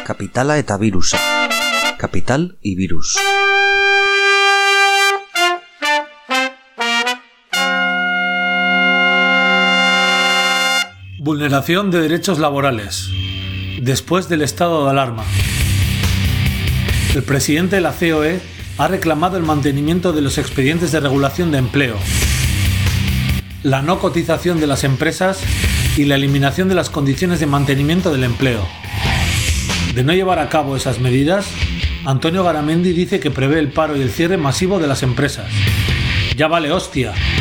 Kapitala eta virusa. Capital y virus. Vulneración de derechos laborales. Después del estado de alarma. El presidente de la COE ha reclamado el mantenimiento de los expedientes de regulación de empleo, la no cotización de las empresas y la eliminación de las condiciones de mantenimiento del empleo. De no llevar a cabo esas medidas, Antonio Garamendi dice que prevé el paro y el cierre masivo de las empresas. Ya vale hostia.